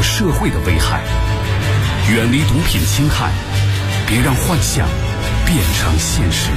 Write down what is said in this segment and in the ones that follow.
社会的危害。远离毒品侵害，别让幻想变成现实。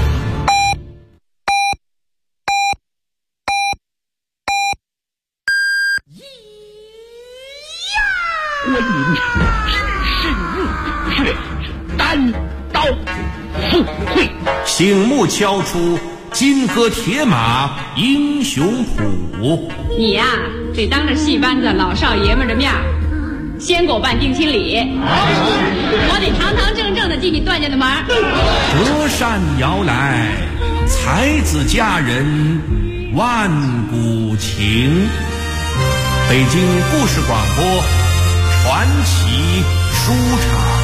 观音只是入穴，单刀赴会， 醒目敲出金戈铁马英雄谱。 你呀，得当着戏班子老少爷们的面先给我办定亲礼，我得堂堂正正的进你段家的门。 隔山遥来，才子佳人万古情。北京故事广播传奇书场。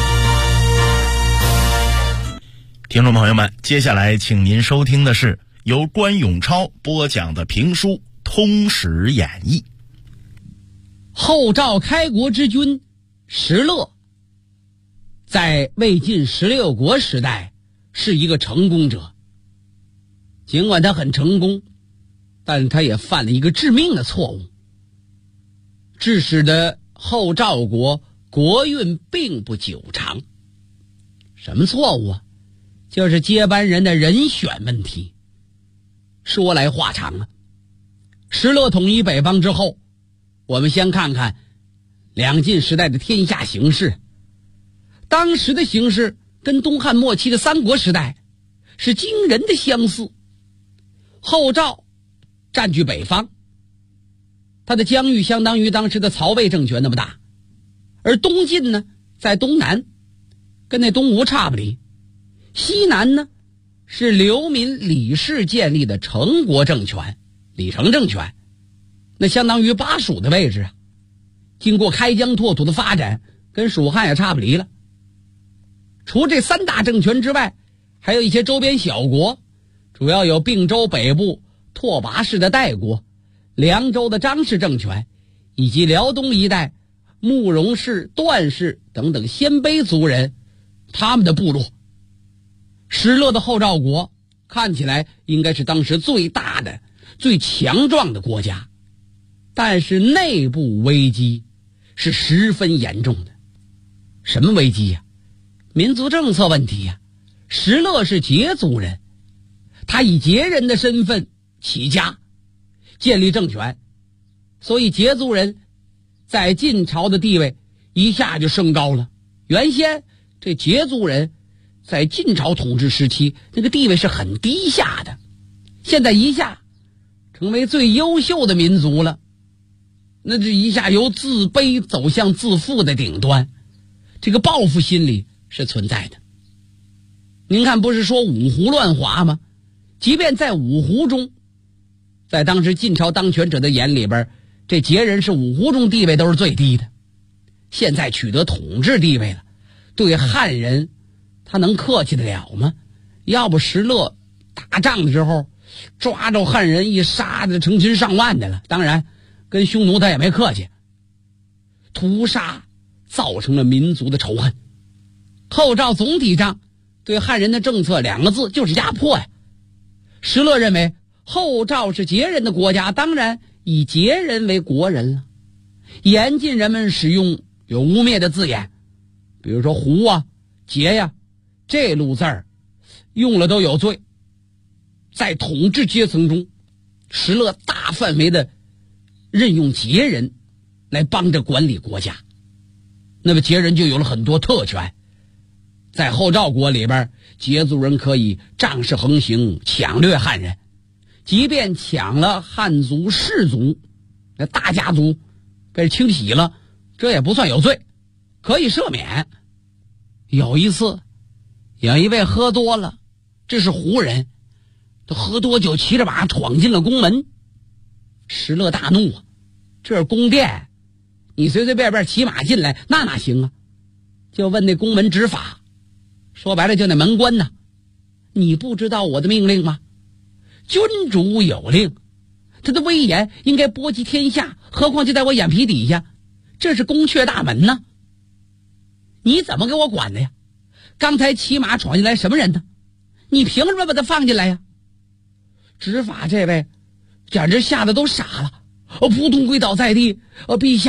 听众朋友们，接下来请您收听的是由关永超播讲的评书《通史演义》。 后赵开国之君石勒在魏晋16国时代是一个成功者，尽管他很成功，但他也犯了一个致命的错误，致使得后赵国国运并不久长。什么错误啊？就是接班人的人选问题。说来话长啊，石勒统一北方之后，我们先看看两晋时代的天下形势。当时的形势跟东汉末期的三国时代是惊人的相似。后赵占据北方，它的疆域相当于当时的曹魏政权那么大，而东晋呢在东南，跟那东吴差不离。西南呢是流民李氏建立的成国政权，李成政权，那相当于巴蜀的位置啊。经过开疆拓土的发展，跟蜀汉也差不离了。除这三大政权之外，还有一些周边小国，主要有并州北部拓跋氏的代国、凉州的张氏政权，以及辽东一带慕容氏、段氏等等鲜卑族人他们的部落。石勒的后赵国看起来应该是当时最大的、最强壮的国家，但是内部危机是十分严重的。什么危机呀？民族政策问题呀。石勒是羯族人，他以羯人的身份起家建立政权，所以羯族人在晋朝的地位一下就升高了。原先这羯族人在晋朝统治时期那个地位是很低下的，现在一下成为最优秀的民族了，那这一下由自卑走向自负的顶端，这个报复心理是存在的。您看，不是说五胡乱华吗？即便在五胡中，在当时晋朝当权者的眼里边，这羯人是五胡中地位都是最低的。现在取得统治地位了，对汉人他能客气得了吗？要不石勒打仗的时候抓着汉人一杀的成群上万的了，当然跟匈奴他也没客气，屠杀造成了民族的仇恨。后赵总体上对汉人的政策两个字就是压迫呀。石勒认为后赵是羯人的国家，当然以羯人为国人了，严禁人们使用有污蔑的字眼，比如说胡啊、羯呀，这路字儿用了都有罪。在统治阶层中，石勒大范围的任用羯人来帮着管理国家，那么羯人就有了很多特权。在后赵国里边，羯族人可以仗势横行，抢掠汉人，即便抢了汉族氏族，那大家族被清洗了，这也不算有罪，可以赦免。有一次有一位喝多了，这是胡人，他喝多酒骑着马闯进了宫门。石勒大怒啊，这是宫殿，你随随便便骑马进来那哪行啊？就问那宫门执法，说白了就那门官呢，你不知道我的命令吗？君主有令，他的威严应该波及天下，何况就在我眼皮底下，这是宫阙大门呢，你怎么给我管的呀？刚才骑马闯进来什么人呢？你凭什么把他放进来呀？执法这位简直吓得都傻了，扑通跪倒在地，陛下，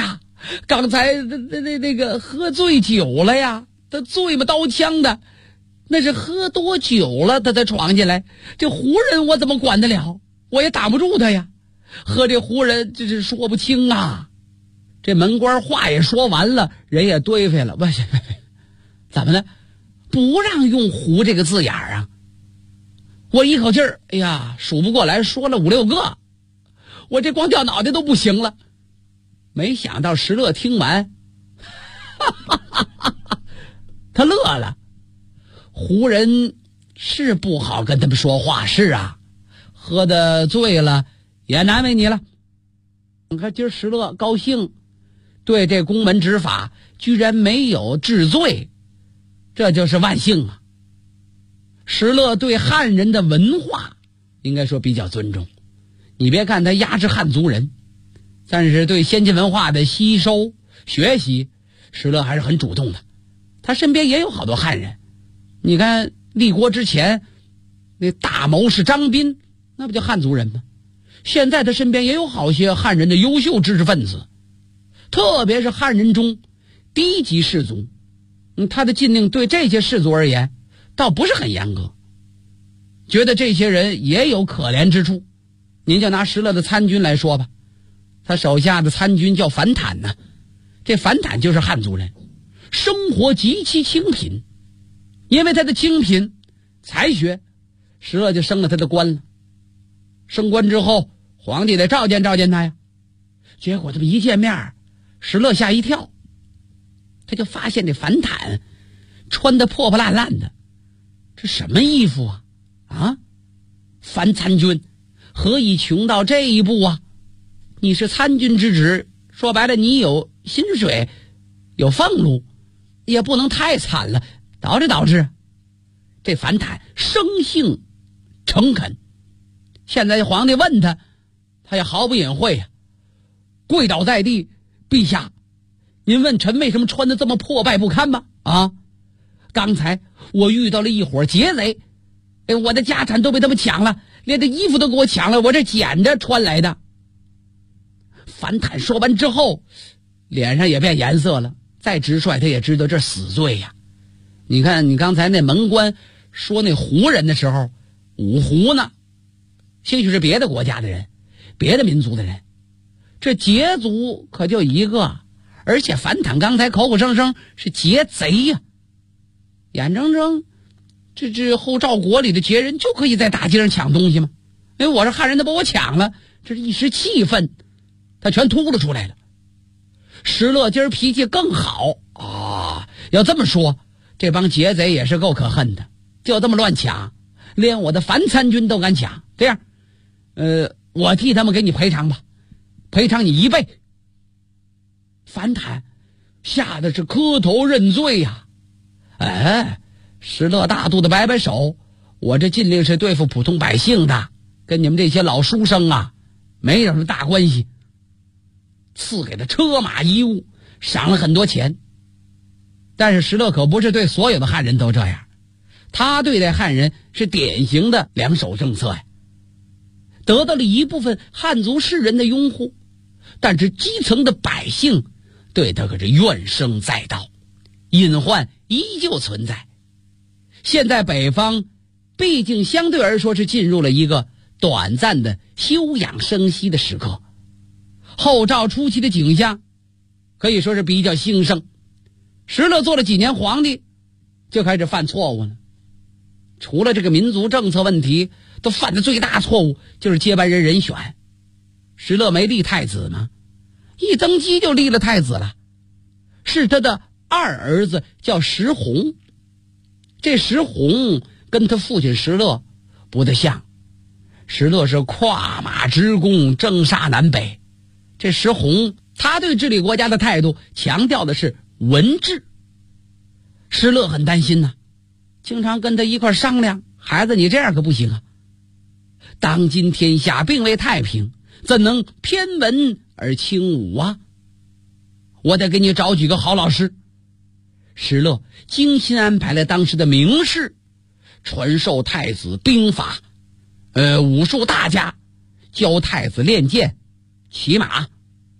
刚才那个喝醉酒了呀，他醉嘛刀枪的，那是喝多酒了他才闯进来。这胡人我怎么管得了？我也打不住他呀。和这胡人这是说不清啊。这门官话也说完了，人也堆废了。不是，怎么了？不让用胡这个字眼啊。我一口气儿，哎呀，数不过来，说了5、6个，我这光掉脑袋都不行了。没想到石勒听完，他乐了。胡人是不好跟他们说话，是啊，喝得醉了也难为你了。你看今儿石勒高兴，对这宫门执法居然没有治罪，这就是万幸啊。石勒对汉人的文化应该说比较尊重，你别看他压制汉族人，但是对先进文化的吸收学习，石勒还是很主动的。他身边也有好多汉人，你看立国之前那大谋士张彬，那不就汉族人吗？现在他身边也有好些汉人的优秀知识分子，特别是汉人中低级士族，他的禁令对这些士族而言倒不是很严格，觉得这些人也有可怜之处。您就拿石勒的参军来说吧，他手下的参军叫樊坦呢，这樊坦就是汉族人，生活极其清贫，因为他的清贫才学，石勒就升了他的官了。升官之后，皇帝得召见召见他呀。结果这么一见面，石勒吓一跳，他就发现这樊坦穿得破破烂烂的，这什么衣服啊？啊，樊参军何以穷到这一步啊？你是参军之职，说白了你有薪水有俸禄，也不能太惨了，导致这樊坦生性诚恳。现在皇帝问他，他也毫不隐晦呀，跪倒在地，陛下，您问臣为什么穿得这么破败不堪吗？啊，刚才我遇到了一伙劫贼，我的家产都被他们抢了，连这衣服都给我抢了，我这捡着穿来的。樊坦说完之后，脸上也变颜色了，再直率他也知道这死罪呀。你看你刚才那门官说那胡人的时候，五胡呢，兴许是别的国家的人，别的民族的人，这劫族可就一个，而且樊坦刚才口口声声是劫贼呀，眼睁睁这后赵国里的劫人就可以在大街上抢东西吗？因为我是汉人，他把我抢了，这是一时气愤，他全吐了出来了。石勒今儿脾气更好啊，要这么说，这帮劫贼也是够可恨的，就这么乱抢，连我的樊参军都敢抢。这样，我替他们给你赔偿吧，赔偿你1倍。樊坦吓得是磕头认罪呀。石勒大度的摆摆手，我这禁令是对付普通百姓的，跟你们这些老书生啊没什么大关系。赐给他车马衣物，赏了很多钱。但是石勒可不是对所有的汉人都这样，他对待汉人是典型的两手政策呀，得到了一部分汉族士人的拥护，但是基层的百姓对他可是怨声载道，隐患依旧存在。现在北方毕竟相对而说是进入了一个短暂的休养生息的时刻，后赵初期的景象可以说是比较兴盛。石勒做了几年皇帝就开始犯错误了，除了这个民族政策问题，都犯的最大错误就是接班人人选。石勒没立太子吗？一登基就立了太子了，是他的二儿子叫石弘。这石弘跟他父亲石勒不太像，石勒是跨马直攻，征杀南北，这石弘他对治理国家的态度强调的是文治。石勒很担心呐，经常跟他一块商量，孩子你这样可不行啊，当今天下并未太平，怎能偏文而轻武啊？我得给你找几个好老师。石勒精心安排了当时的名士，传授太子兵法，武术大家教太子练剑骑马，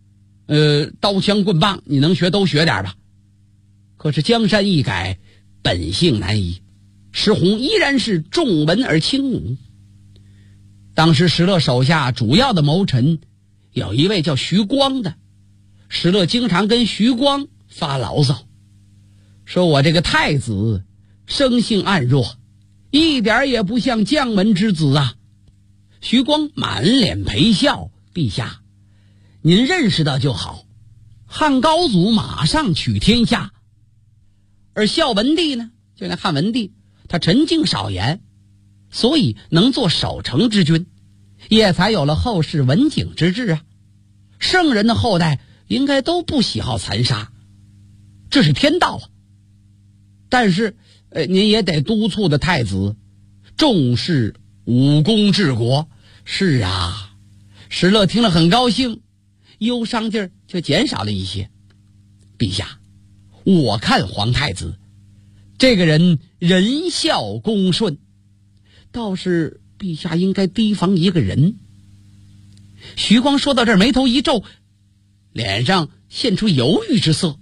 刀枪棍棒你能学都学点吧。可是江山易改，本性难移，石弘依然是重文而轻武。当时石勒手下主要的谋臣有一位叫徐光的，石勒经常跟徐光发牢骚，说我这个太子生性暗弱，一点也不像将门之子啊。徐光满脸陪笑，陛下您认识到就好，汉高祖马上取天下，而孝文帝呢，就那汉文帝，他沉静少言，所以能做守成之君，也才有了后世文景之治啊。圣人的后代应该都不喜好残杀，这是天道啊。但是您也得督促的太子重视武功治国。是啊，石勒听了很高兴，忧伤劲儿就减少了一些。陛下，我看皇太子这个人仁孝恭顺，倒是陛下应该提防一个人。徐光说到这儿，眉头一皱，脸上现出犹豫之色。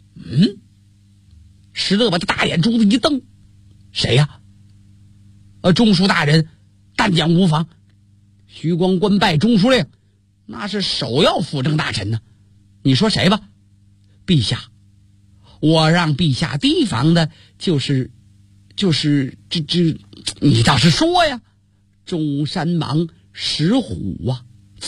石勒把他大眼珠子一瞪，谁呀？中书大人但讲无妨。徐光官拜中书令，那是首要辅政大臣呢。你说谁吧？陛下，我让陛下提防的就是你倒是说呀。中山王石虎啊。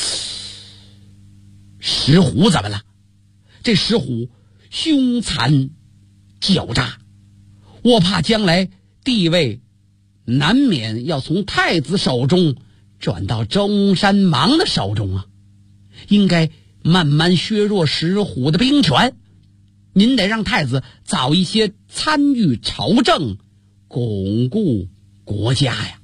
石虎怎么了？这石虎凶残狡诈，我怕将来地位难免要从太子手中转到中山王的手中啊，应该慢慢削弱石虎的兵权。您得让太子早一些参与朝政，巩固国家呀。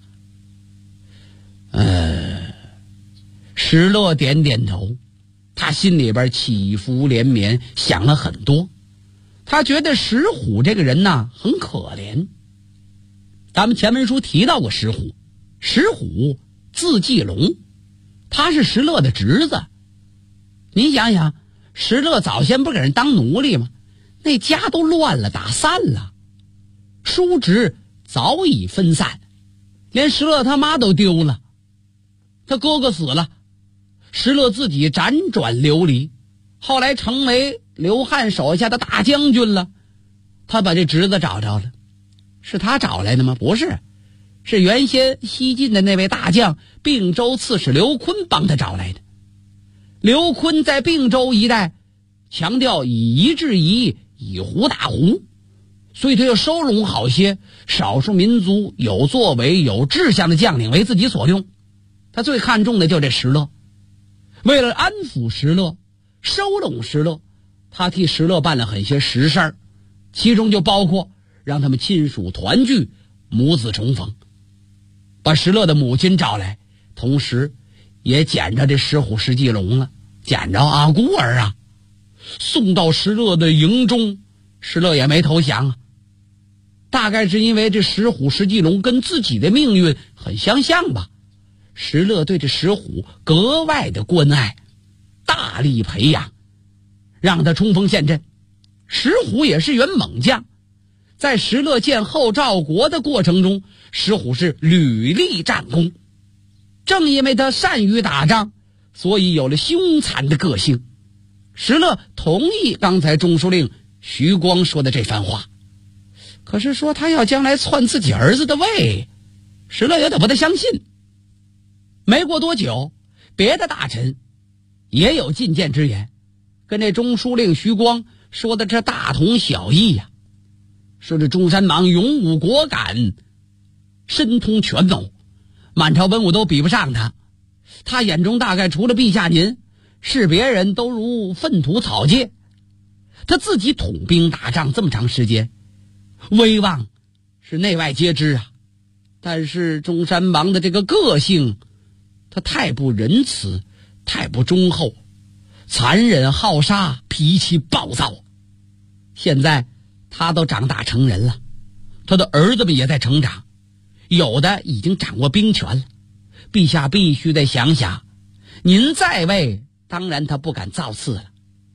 石勒点点头，他心里边起伏连绵，想了很多。他觉得石虎这个人呐很可怜。咱们前文书提到过石虎，石虎字季龙，他是石勒的侄子。您想想，石勒早先不给人当奴隶吗？那家都乱了，打散了，叔侄早已分散，连石勒他妈都丢了，他哥哥死了，石勒自己辗转流离，后来成为刘汉手下的大将军了。他把这侄子找着了，是他找来的吗？不是，是原先西晋的那位大将并州刺史刘琨帮他找来的。刘琨在并州一带强调以夷制夷，以胡打胡，所以他要收拢好些少数民族有作为有志向的将领为自己所用。他最看重的就这石勒，为了安抚石勒，收拢石勒，他替石勒办了很些实事儿，其中就包括让他们亲属团聚，母子重逢，把石勒的母亲找来，同时也捡着这石虎石季龙了，捡着啊，孤儿啊，送到石勒的营中。石勒也没投降啊，大概是因为这石虎石季龙跟自己的命运很相像吧。石勒对这石虎格外的关爱，大力培养，让他冲锋陷阵。石虎也是员猛将，在石勒建后赵国的过程中，石虎是屡立战功。正因为他善于打仗，所以有了凶残的个性。石勒同意刚才中书令徐光说的这番话，可是说他要将来篡自己儿子的位，石勒有点不太相信。没过多久，别的大臣也有进谏之言，跟这中书令徐光说的这大同小异呀。说这中山王勇武果敢，深通权谋，满朝文武都比不上他。他眼中大概除了陛下您，是别人都如粪土草芥。他自己统兵打仗这么长时间，威望是内外皆知啊。但是中山王的这个个性，他太不仁慈，太不忠厚，残忍好杀，脾气暴躁。现在他都长大成人了，他的儿子们也在成长，有的已经掌握兵权了。陛下必须得想想，您在位，当然他不敢造次了，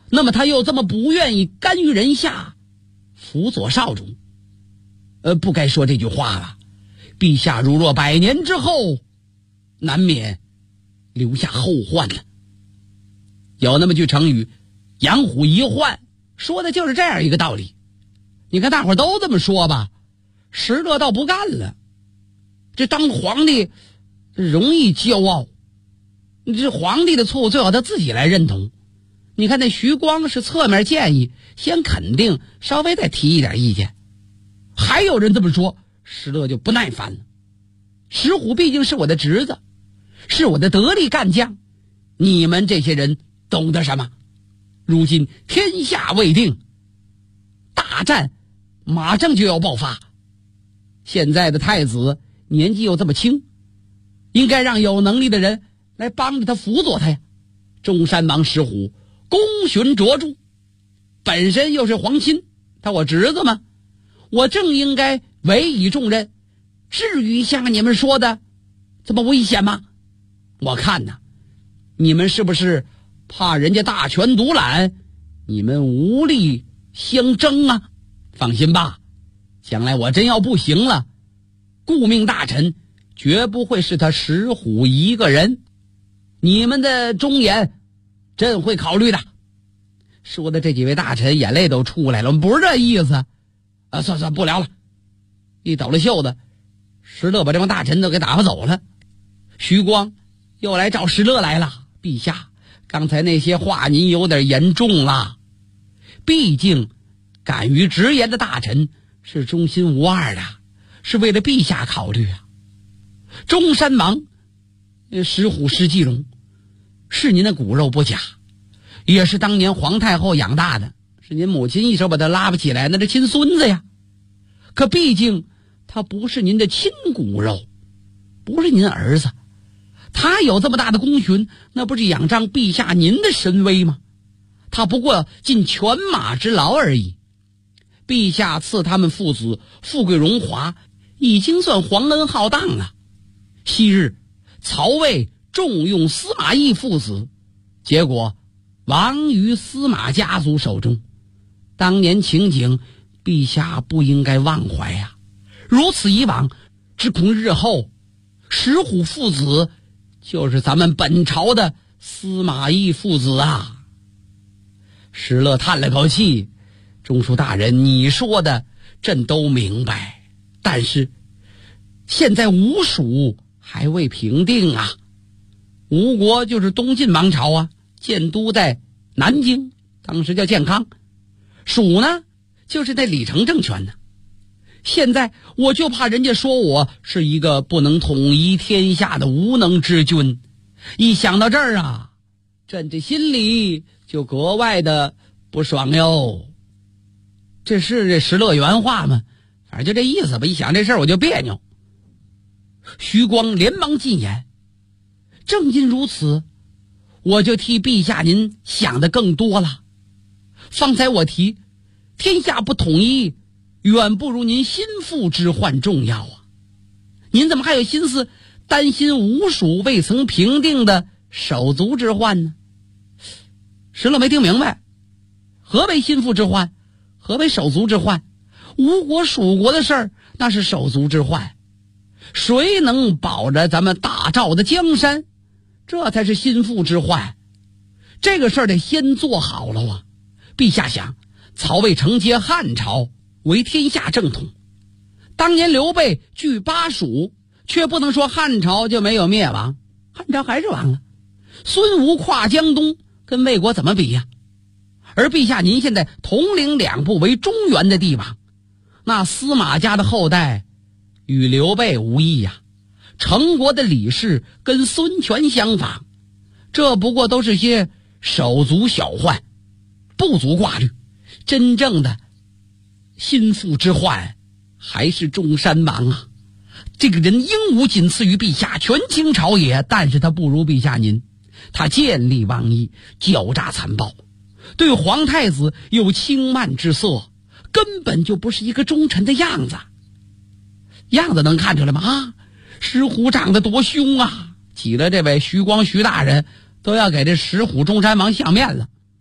那么他又这么不愿意甘于人下，辅佐少主，不该说这句话了。陛下如若100年之后，难免留下后患了。有那么句成语，养虎遗患，说的就是这样一个道理。你看大伙都这么说吧，石勒倒不干了。这当皇帝容易骄傲，这皇帝的错误最好他自己来认同。你看那徐光是侧面建议，先肯定，稍微再提一点意见。还有人这么说，石勒就不耐烦了。石虎毕竟是我的侄子，是我的得力干将，你们这些人懂得什么？如今天下未定，大战马上就要爆发。现在的太子年纪又这么轻，应该让有能力的人来帮着他辅佐他呀。中山王石虎功勋卓著，本身又是皇亲，他我侄子嘛，我正应该委以重任。至于像你们说的这么危险吗？我看呐，你们是不是怕人家大权独揽，你们无力相争啊？放心吧，将来我真要不行了，顾命大臣绝不会是他石虎一个人，你们的忠言朕会考虑的。说的这几位大臣眼泪都出来了，我们不是这意思啊！算不聊了。一抖了袖子，石勒把这帮大臣都给打发走了。徐光又来找石勒来了，陛下，刚才那些话您有点严重了。毕竟敢于直言的大臣是忠心无二的，是为了陛下考虑啊。中山王石虎石继龙是您的骨肉不假，也是当年皇太后养大的，是您母亲一手把他拉不起来，那是亲孙子呀。可毕竟他不是您的亲骨肉，不是您儿子，他有这么大的功勋，那不是仰仗陛下您的神威吗？他不过尽犬马之劳而已。陛下赐他们父子富贵荣华，已经算皇恩浩荡了。昔日曹魏重用司马懿父子，结果亡于司马家族手中。当年情景，陛下不应该忘怀呀。如此以往，只恐日后石虎父子就是咱们本朝的司马懿父子啊。石勒叹了口气，中书大人，你说的朕都明白，但是现在吴蜀还未平定啊。吴国就是东晋王朝啊，建都在南京，当时叫建康。蜀呢就是那李成政权呢。现在我就怕人家说我是一个不能统一天下的无能之君。一想到这儿啊，朕这心里就格外的不爽哟。这是这石勒原话吗？反正就这意思吧。一想这事儿我就别扭。徐光连忙进言，正因如此，我就替陛下您想的更多了。方才我提天下不统一，远不如您心腹之患重要啊。您怎么还有心思担心吴蜀未曾平定的手足之患呢？石勒没听明白，何为心腹之患，何为手足之患？吴国蜀国的事儿那是手足之患，谁能保着咱们大赵的江山，这才是心腹之患。这个事儿得先做好了啊。陛下想，曹魏承接汉朝为天下正统，当年刘备据巴蜀，却不能说汉朝就没有灭亡，汉朝还是亡了。孙吴跨江东，跟魏国怎么比呀？而陛下您现在统领两部为中原的帝王，那司马家的后代与刘备无异呀。成国的李氏跟孙权相仿，这不过都是些手足小患，不足挂虑。真正的心腹之患还是中山王啊。这个人英武仅次于陛下，权倾朝野，但是他不如陛下您。他见利忘义，狡诈残暴，对皇太子有轻慢之色，根本就不是一个忠臣的样子。样子能看出来吗？啊，石虎长得多凶啊！挤了这位徐光徐大人都要给这石虎中山王相面了。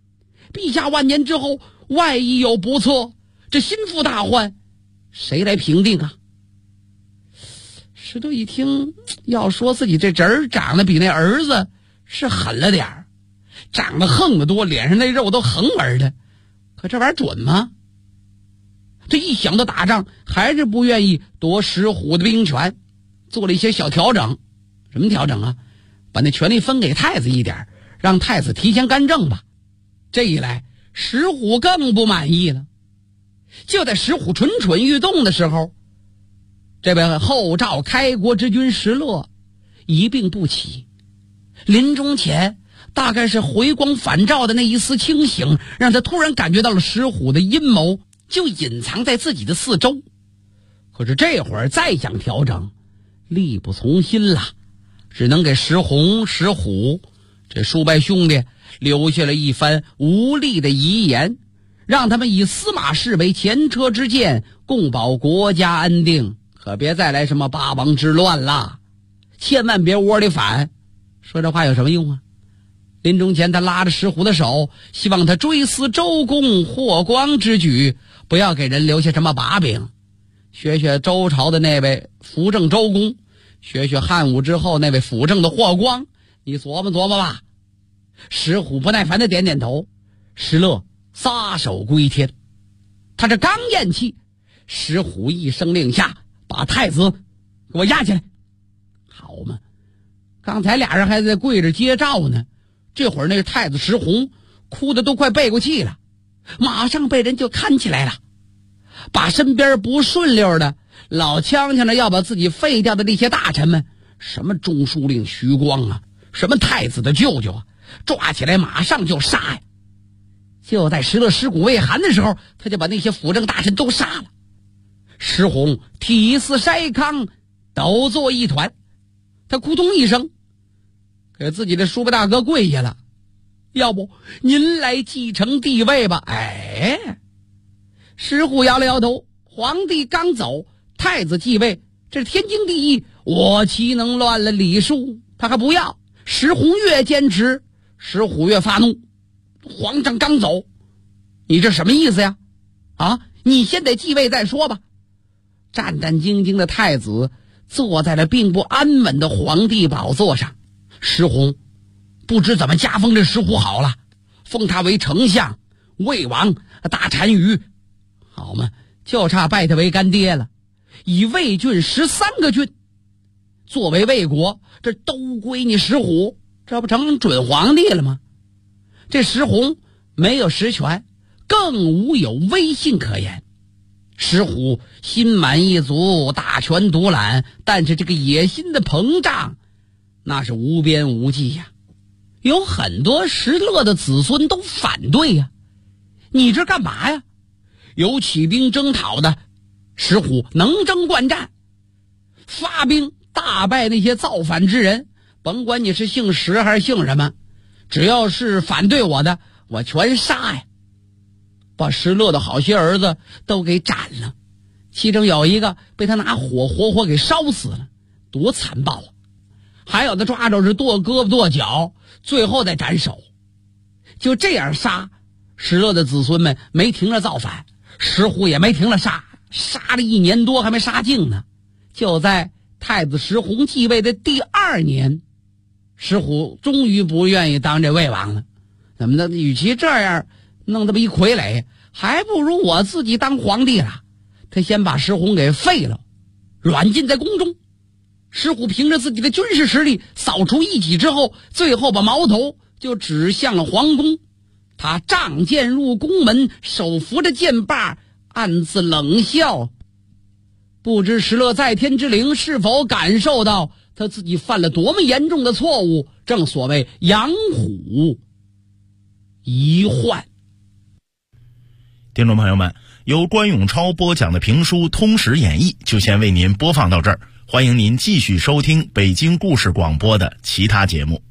陛下万年之后，万一有不测，这心腹大患，谁来平定啊？石头一听，要说自己这侄儿长得比那儿子是狠了点儿，长得横得多，脸上那肉都横纹的，可这玩意儿准吗？这一想到打仗，还是不愿意夺石虎的兵权，做了一些小调整。什么调整啊？把那权力分给太子一点，让太子提前干政吧。这一来，石虎更不满意了。就在石虎蠢蠢欲动的时候，这位后赵开国之君石勒一病不起，临终前大概是回光返照的那一丝清醒，让他突然感觉到了石虎的阴谋就隐藏在自己的四周。可是这会儿再想调整，力不从心了，只能给石弘、石虎这数百兄弟留下了一番无力的遗言，让他们以司马氏为前车之鉴，共保国家安定，可别再来什么八王之乱啦，千万别窝里反。说这话有什么用啊？临终前他拉着石虎的手，希望他追思周公霍光之举，不要给人留下什么把柄，学学周朝的那位辅政周公，学学汉武之后那位辅政的霍光，你琢磨琢磨吧。石虎不耐烦的点点头，石勒撒手归天。他这刚咽气，石虎一声令下，把太子给我押起来。好嘛，刚才俩人还在跪着接诏呢，这会儿那个太子石弘哭得都快背过气了，马上被人就看起来了，把身边不顺溜的老呛呛的要把自己废掉的那些大臣们，什么中书令徐光啊，什么太子的舅舅啊，抓起来马上就杀呀。就在石勒尸骨未寒的时候，他就把那些辅政大臣都杀了。石弘体似筛糠，抖作一团，他咕咚一声给自己的叔伯大哥跪下了，要不您来继承帝位吧。哎，石虎摇了摇头，皇帝刚走，太子继位，这是天经地义，我岂能乱了礼数？他还不要。石弘越坚持，石虎越发怒。皇上刚走，你这什么意思呀？啊，你先得继位再说吧。战战兢兢的太子坐在了并不安稳的皇帝宝座上，石弘不知怎么加封这石虎好了，封他为丞相、魏王、大单于，好嘛，就差拜他为干爹了。以魏郡13个郡作为魏国，这都归你石虎，这不成准皇帝了吗？这石弘没有实权，更无有威信可言。石虎心满意足，大权独揽，但是这个野心的膨胀那是无边无际呀。有很多石勒的子孙都反对呀，你这干嘛呀？有起兵征讨的，石虎能征惯战，发兵大败那些造反之人，甭管你是姓石还是姓什么，只要是反对我的，我全杀呀。把石勒的好些儿子都给斩了，其中有一个被他拿火活活给烧死了，多残暴啊！还有的抓着是剁胳膊剁脚，最后再斩首。就这样杀，石勒的子孙们没停着造反，石虎也没停了杀，杀了1年多还没杀尽呢。就在太子石弘继位的第2年，石虎终于不愿意当这魏王了。怎么的？与其这样弄这么一傀儡，还不如我自己当皇帝了。他先把石弘给废了，软禁在宫中。石虎凭着自己的军事实力扫除异己之后，最后把矛头就指向了皇宫。他仗剑入宫门，手扶着剑把，暗自冷笑。不知石勒在天之灵是否感受到他自己犯了多么严重的错误？正所谓养虎遗患。 听众朋友们，由关永超播讲的评书《通史演义》就先为您播放到这儿，欢迎您继续收听北京故事广播的其他节目。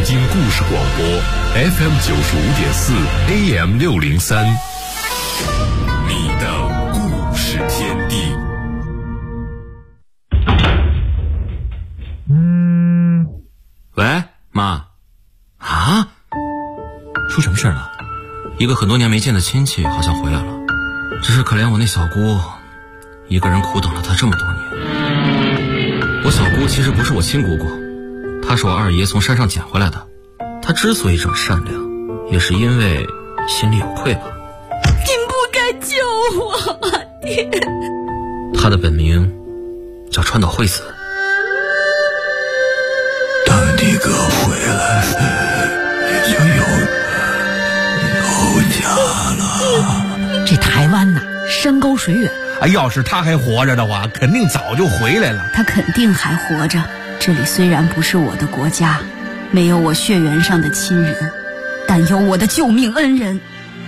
京故事广播 FM 95.4 AM 603，你的故事天地。 喂，妈。啊？出什么事了？一个很多年没见的亲戚好像回来了，只是可怜我那小姑，一个人苦等了她这么多年。我小姑其实不是我亲姑姑，她是我二爷从山上捡回来的。她之所以这么善良，也是因为心里有愧吧。 您不该救我，爹。 她的本名叫川岛惠子。 当你哥回来，你就有家了。 这台湾呐，山高水远。 要是他还活着的话，肯定早就回来了。 他肯定还活着。这里虽然不是我的国家，没有我血缘上的亲人，但有我的救命恩人。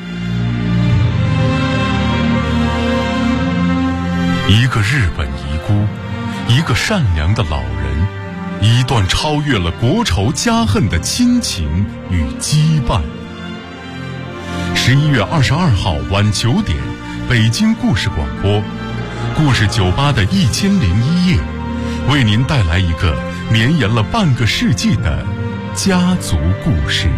一个日本遗孤，一个善良的老人，一段超越了国仇家恨的亲情与羁绊。11月22号晚9点，北京故事广播，故事酒吧的1001夜，为您带来一个绵延了半个世纪的家族故事。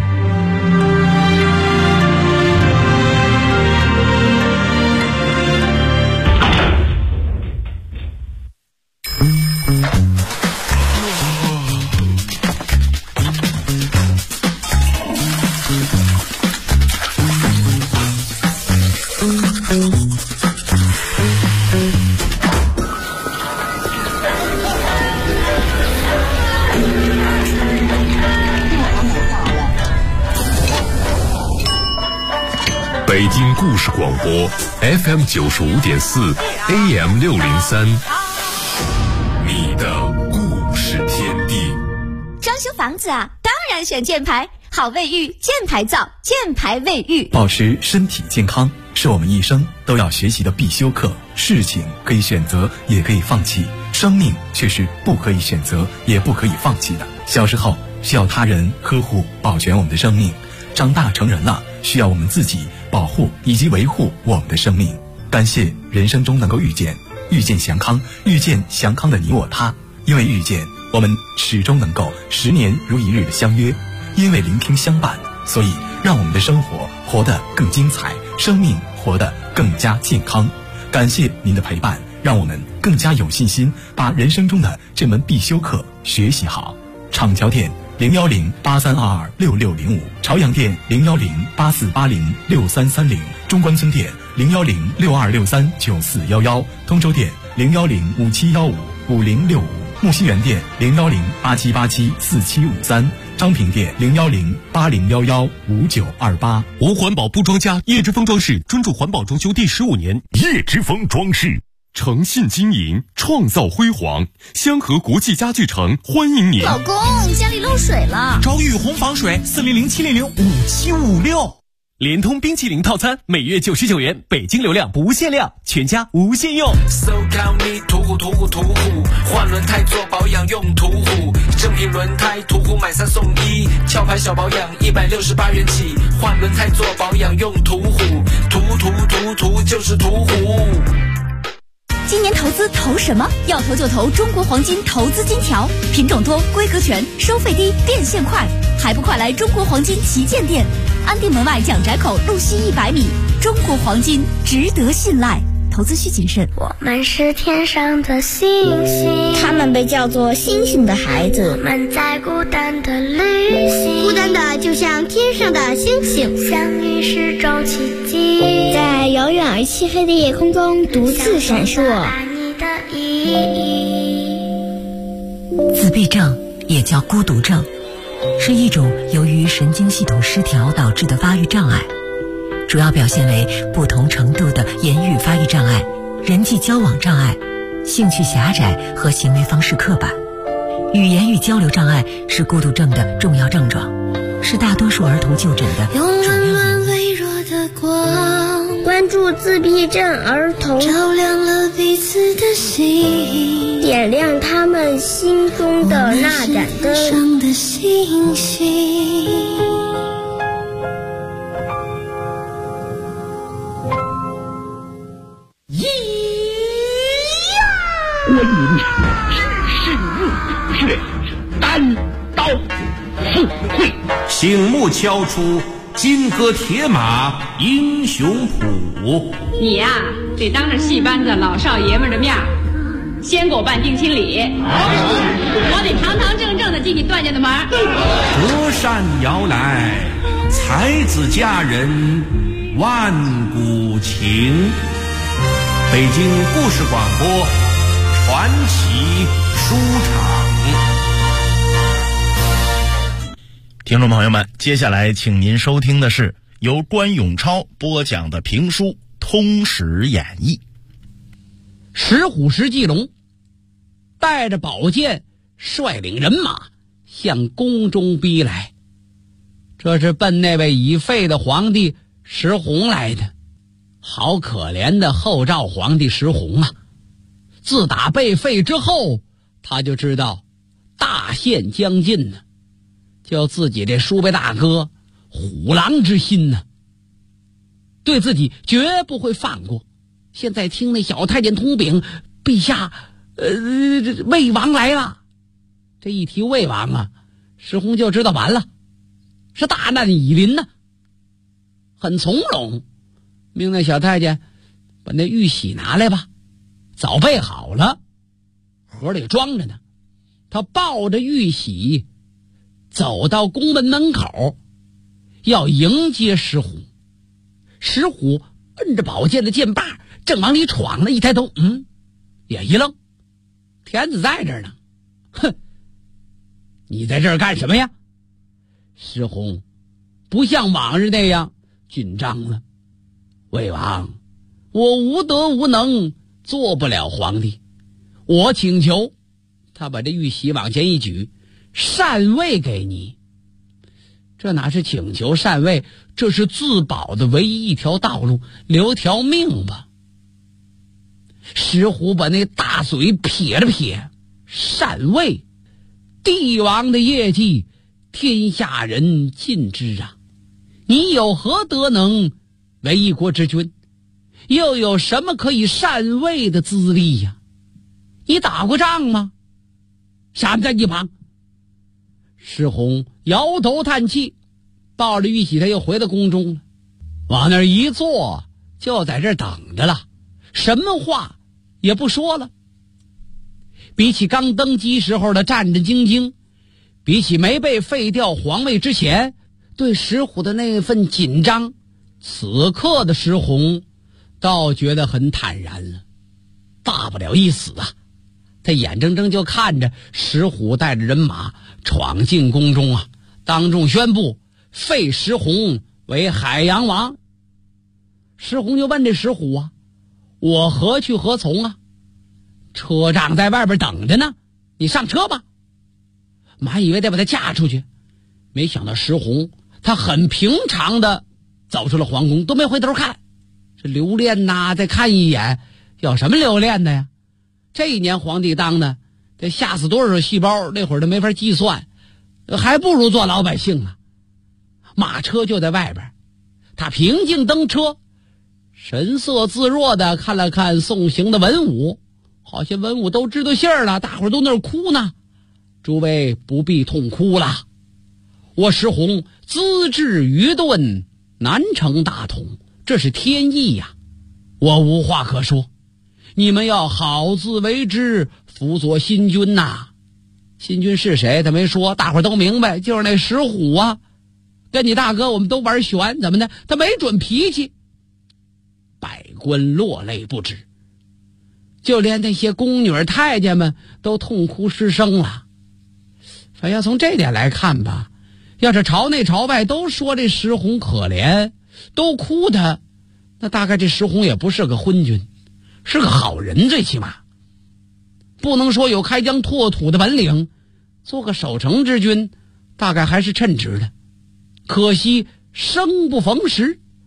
北京故事广播 FM 95.4 AM 603，你的故事天地。 装修房子啊，当然选箭牌，好卫浴，箭牌造，箭牌卫浴。 保持身体健康是我们一生都要学习的必修课。事情可以选择，也可以放弃，生命却是不可以选择，也不可以放弃的。小时候需要他人呵护保全我们的生命，长大成人了，需要我们自己保护以及维护我们的生命。感谢人生中能够遇见祥康，遇见祥康的你我他。因为遇见，我们始终能够10年如一日的相约；因为聆听相伴，所以让我们的生活活得更精彩，生命活得更加健康。感谢您的陪伴，让我们更加有信心把人生中的这门必修课学习好。厂桥店01083226605，朝阳店01084806330，中关村店01062639411，通州店01057155065，木樨园店01087874753，昌平店01080115928。 无环保不装家，叶之峰装饰专注环保装修第15年。叶之峰装饰，诚信经营，创造辉煌。香河国际家具城欢迎您。 老公，家里漏水了， 找雨虹防水，400-700-5756。联通冰淇淋套餐，每月99元，北京流量不限量，全家无限用。 So call me 途虎，换轮胎做保养用途虎，正品轮胎途虎买3送1，壳牌小保养168元起，换轮胎做保养用途虎，途就是途虎。 今年投资投什么？要投就投中国黄金投资金条，品种多，规格全，收费低，变现快，还不快来中国黄金旗舰店，安定门外蒋宅口路西100米。中国黄金值得信赖，投资需谨慎。 我们是天上的星星， 他们被叫做星星的孩子。 我们在孤单的旅行， 孤单的就像天上的星星， 相遇是种奇迹， 在遥远而漆黑的夜空中独自闪烁。 自闭症也叫孤独症，是一种由于神经系统失调导致的发育障碍，主要表现为不同程度的言语发育障碍、人际交往障碍、兴趣狭窄和行为方式刻板。语言与交流障碍是孤独症的重要症状，是大多数儿童就诊的主要原因。 温暖微弱的光， 关注助自闭症儿童， 照亮了彼此的心， 点亮他们心中的那盏灯。 上的星星， 观音只是入穴，单刀赴会， 醒目敲出金戈铁马英雄谱。 你呀，得当着戏班子老少爷们的面先给我办定亲礼，我得堂堂正正的进你段家的门。 隔山摇来，才子佳人万古情。北京故事广播传奇书场。 听众朋友们，接下来请您收听的是由关永超播讲的评书《通史演义》。 石虎石继龙带着宝剑率领人马向宫中逼来，这是奔那位已废的皇帝石弘来的。好可怜的后赵皇帝石弘啊，自打被废之后，他就知道大限将近呢，就自己这叔辈大哥虎狼之心呢，对自己绝不会放过。现在听那小太监通禀，陛下魏王来了。这一提魏王啊，石弘就知道完了，是大难已临呢。很从容，命那小太监把那玉玺拿来吧，早备好了，盒里装着呢。他抱着玉玺走到宫门门口，要迎接石虎。石虎摁着宝剑的剑把，正往里闯呢，一抬头，也一愣，天子在这儿呢。哼，你在这儿干什么呀？石弘不像往日那样紧张了。魏王，我无德无能，做不了皇帝，我请求。他把这玉玺往前一举，禅位给你。这哪是请求禅位，这是自保的唯一一条道路，留条命吧。石虎把那大嘴撇了撇，禅位，帝王的业绩，天下人尽知啊！你有何德能为一国之君？又有什么可以禅位的资历呀？你打过仗吗？闪在一旁。石弘摇头叹气，抱着玉玺他又回到宫中了，往那儿一坐，就在这儿等着了，什么话也不说了。比起刚登基时候的战战兢兢，比起没被废掉皇位之前对石虎的那份紧张，此刻的石弘倒觉得很坦然了。大不了一死啊！他眼睁睁就看着石虎带着人马闯进宫中啊，当众宣布废石弘为海洋王。石弘就问这石虎啊，我何去何从啊？车仗在外边等着呢，你上车吧。满以为得把他嫁出去，没想到石弘他很平常的走出了皇宫，都没回头看。这留恋呐，再看一眼，有什么留恋的呀？这一年皇帝当的，得吓死多少细胞，那会儿都没法计算，还不如做老百姓啊。马车就在外边，他平静登车，神色自若的看了看送行的文武，好些文武都知道信儿了，大伙儿都那儿哭呢。诸位不必痛哭了，我石弘资质愚钝，难成大统，这是天意呀，我无话可说。你们要好自为之，辅佐新君呐。新君是谁他没说，大伙儿都明白，就是那石虎啊。跟你大哥我们都玩悬，怎么的？他没准脾气。百官落泪不止，就连那些宫女太监们都痛哭失声了。反正从这点来看吧，要是朝内朝外都说这石弘可怜，都哭他，那大概这石弘也不是个昏君，是个好人，最起码不能说有开疆拓土的本领，做个守城之君大概还是称职的。可惜生不逢时，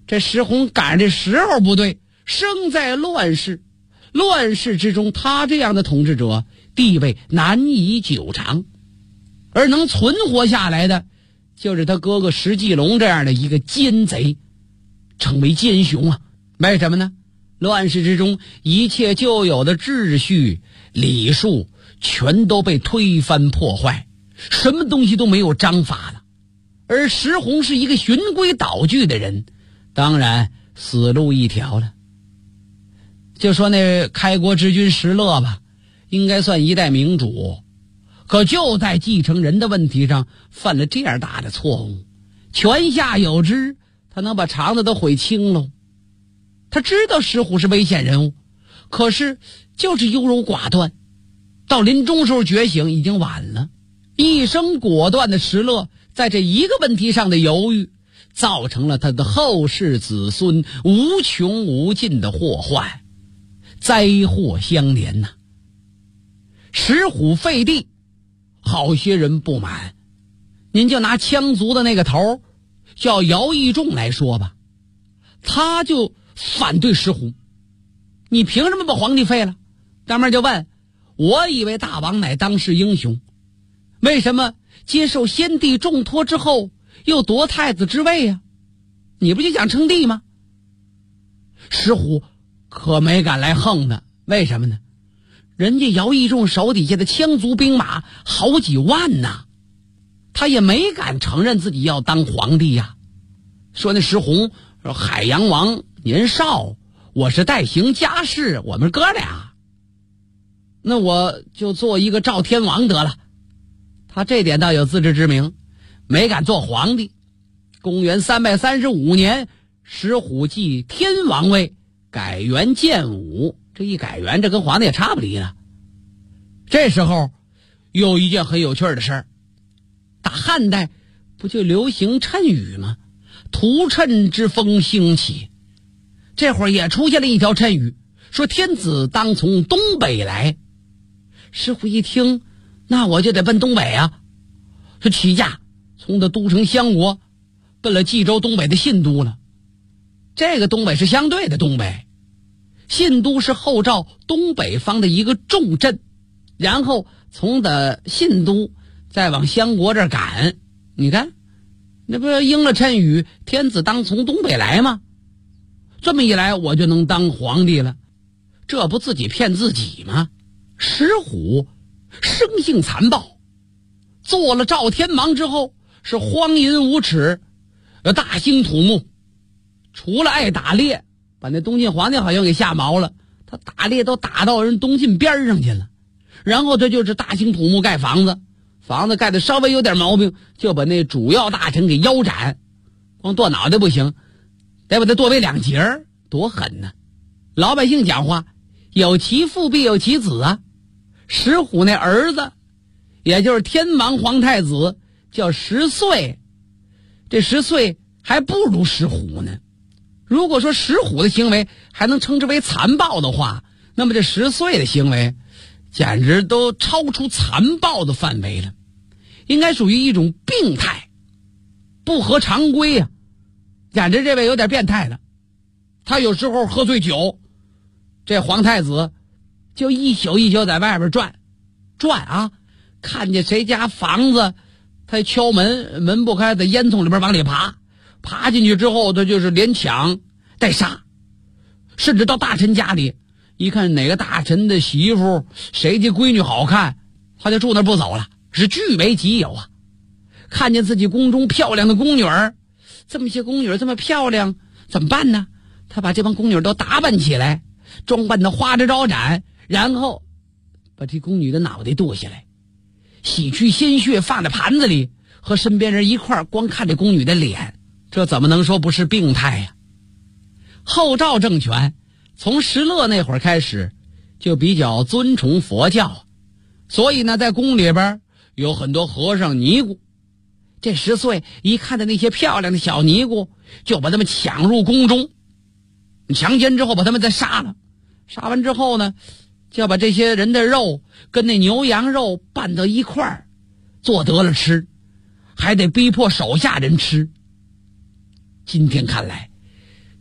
这石弘赶这时候不对，生在乱世，乱世之中，他这样的统治者地位难以久长，而能存活下来的，就是他哥哥石继龙这样的一个奸贼，成为奸雄啊！为什么呢？乱世之中，一切旧有的秩序、礼数全都被推翻破坏，什么东西都没有章法了。而石弘是一个循规蹈矩的人，当然死路一条了。就说那开国之君石勒吧，应该算一代明主，可就在继承人的问题上犯了这样大的错误，泉下有知，他能把肠子都悔青了。他知道石虎是危险人物，可是就是优柔寡断，到临终时候觉醒已经晚了。一生果断的石勒在这一个问题上的犹豫，造成了他的后世子孙无穷无尽的祸患，灾祸相连呐。石虎废帝，好些人不满。您就拿羌族的那个头叫姚义仲来说吧，他就反对石虎，你凭什么把皇帝废了？当面就问，我以为大王乃当世英雄，为什么接受先帝重托之后又夺太子之位啊？你不就想称帝吗？石虎可没敢来横的，为什么呢？人家姚义仲手底下的羌族兵马好几万呐，他也没敢承认自己要当皇帝呀。说那石弘说，海洋王年少，我是代行家事，我们哥俩，那我就做一个赵天王得了。他这点倒有自知之明，没敢做皇帝。公元335年，石虎继天王位，改元建武。这一改元，这跟皇帝也差不离了。这时候有一件很有趣的事儿，打汉代不就流行谶语吗？屠谶之风兴起，这会儿也出现了一条谶语，说天子当从东北来。石虎一听，那我就得奔东北啊，是起驾从这都城襄国奔了冀州东北的信都了。这个东北是相对的东北，信都是后赵东北方的一个重镇，然后从的信都再往襄国这儿赶。你看那不应了谶语，天子当从东北来吗？这么一来我就能当皇帝了，这不自己骗自己吗？石虎生性残暴，做了赵天王之后是荒淫无耻，大兴土木，除了爱打猎，把那东晋皇帝好像给吓毛了，他打猎都打到人东晋边上去了。然后这就是大兴土木盖房子，房子盖的稍微有点毛病，就把那主要大臣给腰斩，光剁脑袋不行，得把他剁为2截，多狠呢！老百姓讲话，有其父必有其子啊。石虎那儿子，也就是天王皇太子，叫石岁，这石岁还不如石虎呢。如果说石虎的行为还能称之为残暴的话，那么这石岁的行为简直都超出残暴的范围了，应该属于一种病态，不合常规啊，简直这位有点变态了。他有时候喝醉酒，这皇太子就一宿一宿在外边转啊，看见谁家房子他敲门，门不开，在烟囱里边往里爬进去之后，他就是连抢带杀，甚至到大臣家里一看哪个大臣的媳妇谁家闺女好看，他就住那不走了，是据为己有啊。看见自己宫中漂亮的宫女儿，这么些宫女这么漂亮怎么办呢？他把这帮宫女都打扮起来，装扮的花枝招展，然后把这宫女的脑袋剁下来，洗去鲜血放在盘子里，和身边人一块光看这宫女的脸，这怎么能说不是病态呀？后赵政权从石勒那会儿开始就比较尊崇佛教，所以呢在宫里边有很多和尚尼姑。这石岁一看到那些漂亮的小尼姑，就把他们抢入宫中，强奸之后把他们再杀了，杀完之后呢就要把这些人的肉跟那牛羊肉拌到一块儿做得了吃，还得逼迫手下人吃。今天看来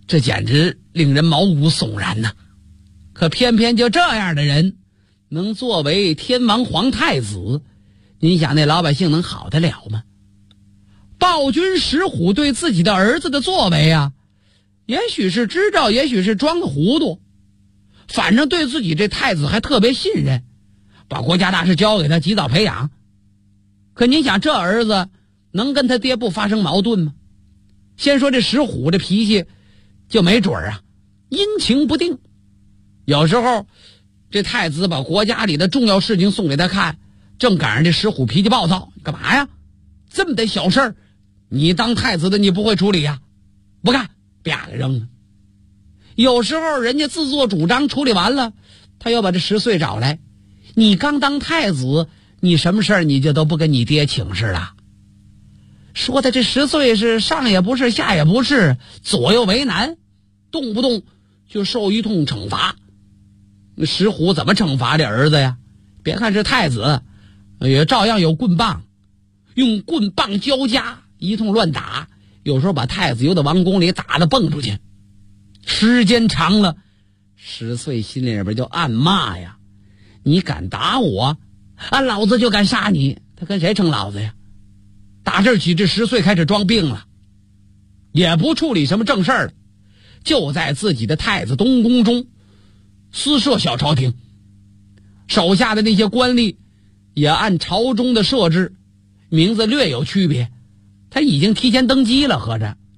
这简直令人毛骨悚然呐。可偏偏就这样的人能作为天王皇太子，你想那老百姓能好得了吗？暴君石虎对自己的儿子的作为啊，也许是知道，也许是装的糊涂，反正对自己这太子还特别信任，把国家大事交给他，及早培养。可您想这儿子能跟他爹不发生矛盾吗？先说这石虎这脾气就没准啊，阴晴不定。有时候这太子把国家里的重要事情送给他看，正赶上这石虎脾气暴躁，干嘛呀？这么点小事儿你当太子的你不会处理呀？不干，啪的扔了。有时候人家自作主张处理完了，他又把这10岁找来，你刚当太子，你什么事儿你就都不跟你爹请示了。说的这10岁是上也不是下也不是，左右为难，动不动就受一通惩罚。石虎怎么惩罚这儿子呀？别看是太子，也照样有棍棒，用棍棒交加，一通乱打，有时候把太子由到王宫里打得蹦出去。时间长了，10岁心里边就暗骂呀，你敢打我，老子就敢杀你。他跟谁称老子呀？打这儿起，这10岁开始装病了，也不处理什么正事儿了，就在自己的太子东宫中私设小朝廷，手下的那些官吏也按朝中的设置，名字略有区别。他已经提前登基了，合着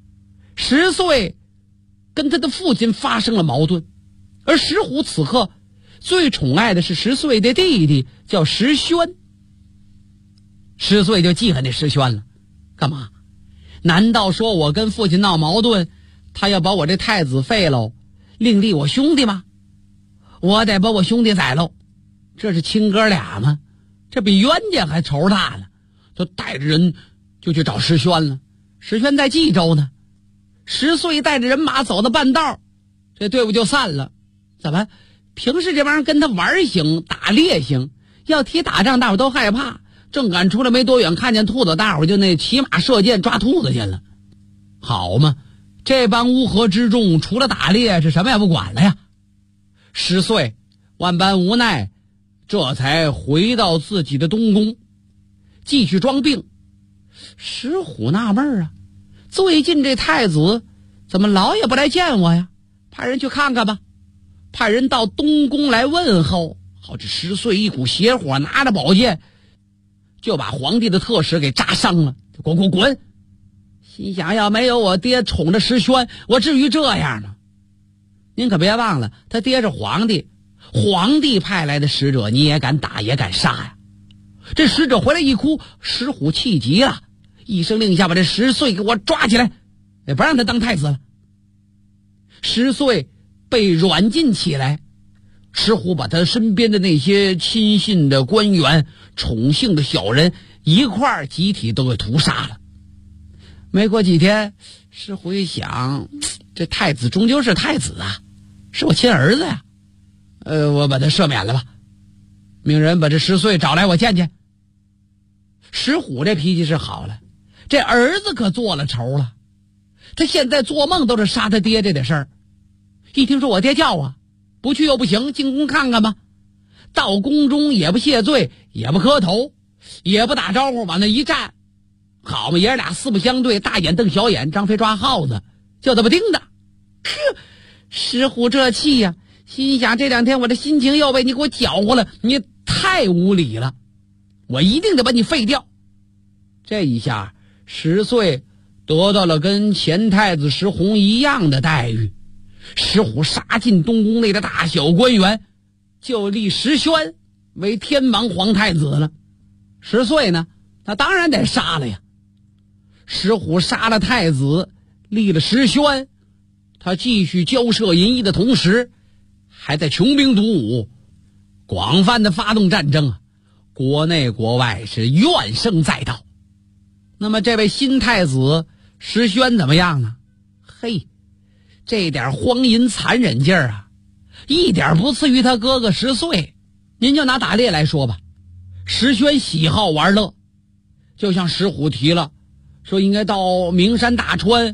10岁跟他的父亲发生了矛盾，而石虎此刻最宠爱的是10岁的弟弟，叫石宣。10岁就记恨这石宣了，干嘛？难道说我跟父亲闹矛盾，他要把我这太子废喽，另立我兄弟吗？我得把我兄弟宰喽，这是亲哥俩吗？这比冤家还仇大呢。就带着人就去找石宣了。石宣在冀州呢，10岁带着人马走到半道，这队伍就散了。怎么？平时这帮人跟他玩行，打猎行，要提打仗大伙都害怕。正赶出来没多远，看见兔子，大伙就那骑马射箭抓兔子去了。好嘛，这帮乌合之众除了打猎是什么也不管了呀。10岁万般无奈，这才回到自己的东宫继续装病。石虎纳闷啊，最近这太子怎么老也不来见我呀？派人去看看吧。派人到东宫来问候。好，这10岁一股邪火，拿着宝剑就把皇帝的特使给扎伤了，滚滚滚！心想要没有我爹宠着石宣，我至于这样吗？您可别忘了，他爹是皇帝，皇帝派来的使者，你也敢打也敢杀呀！这使者回来一哭，石虎气急了，一声令下，把这10岁给我抓起来，也不让他当太子了。10岁被软禁起来，石虎把他身边的那些亲信的官员、宠幸的小人一块儿集体都给屠杀了。没过几天，石虎一想，这太子终究是太子啊，是我亲儿子呀，我把他赦免了吧，命人把这10岁找来我见见。石虎这脾气是好了，这儿子可做了仇了，他现在做梦都是杀他爹这点事儿。一听说我爹叫啊，不去又不行，进宫看看吧。到宫中也不谢罪，也不磕头，也不打招呼，往那一站，好嘛，爷俩四不相对，大眼瞪小眼，张飞抓耗子，就这么盯着。石虎这气呀，心想这2天我的心情又被你给我搅和了，你太无理了，我一定得把你废掉。这一下10岁得到了跟前太子石弘一样的待遇。石虎杀进东宫内的大小官员，就立石宣为天王皇太子了。10岁呢，他当然得杀了呀。石虎杀了太子，立了石宣，他继续交涉淫役的同时，还在穷兵黩武，广泛的发动战争啊，国内国外是怨声载道。那么这位新太子石宣怎么样呢？嘿，这点荒淫残忍劲儿啊，一点不次于他哥哥10岁。您就拿打猎来说吧，石宣喜好玩乐，就像石虎提了，说应该到名山大川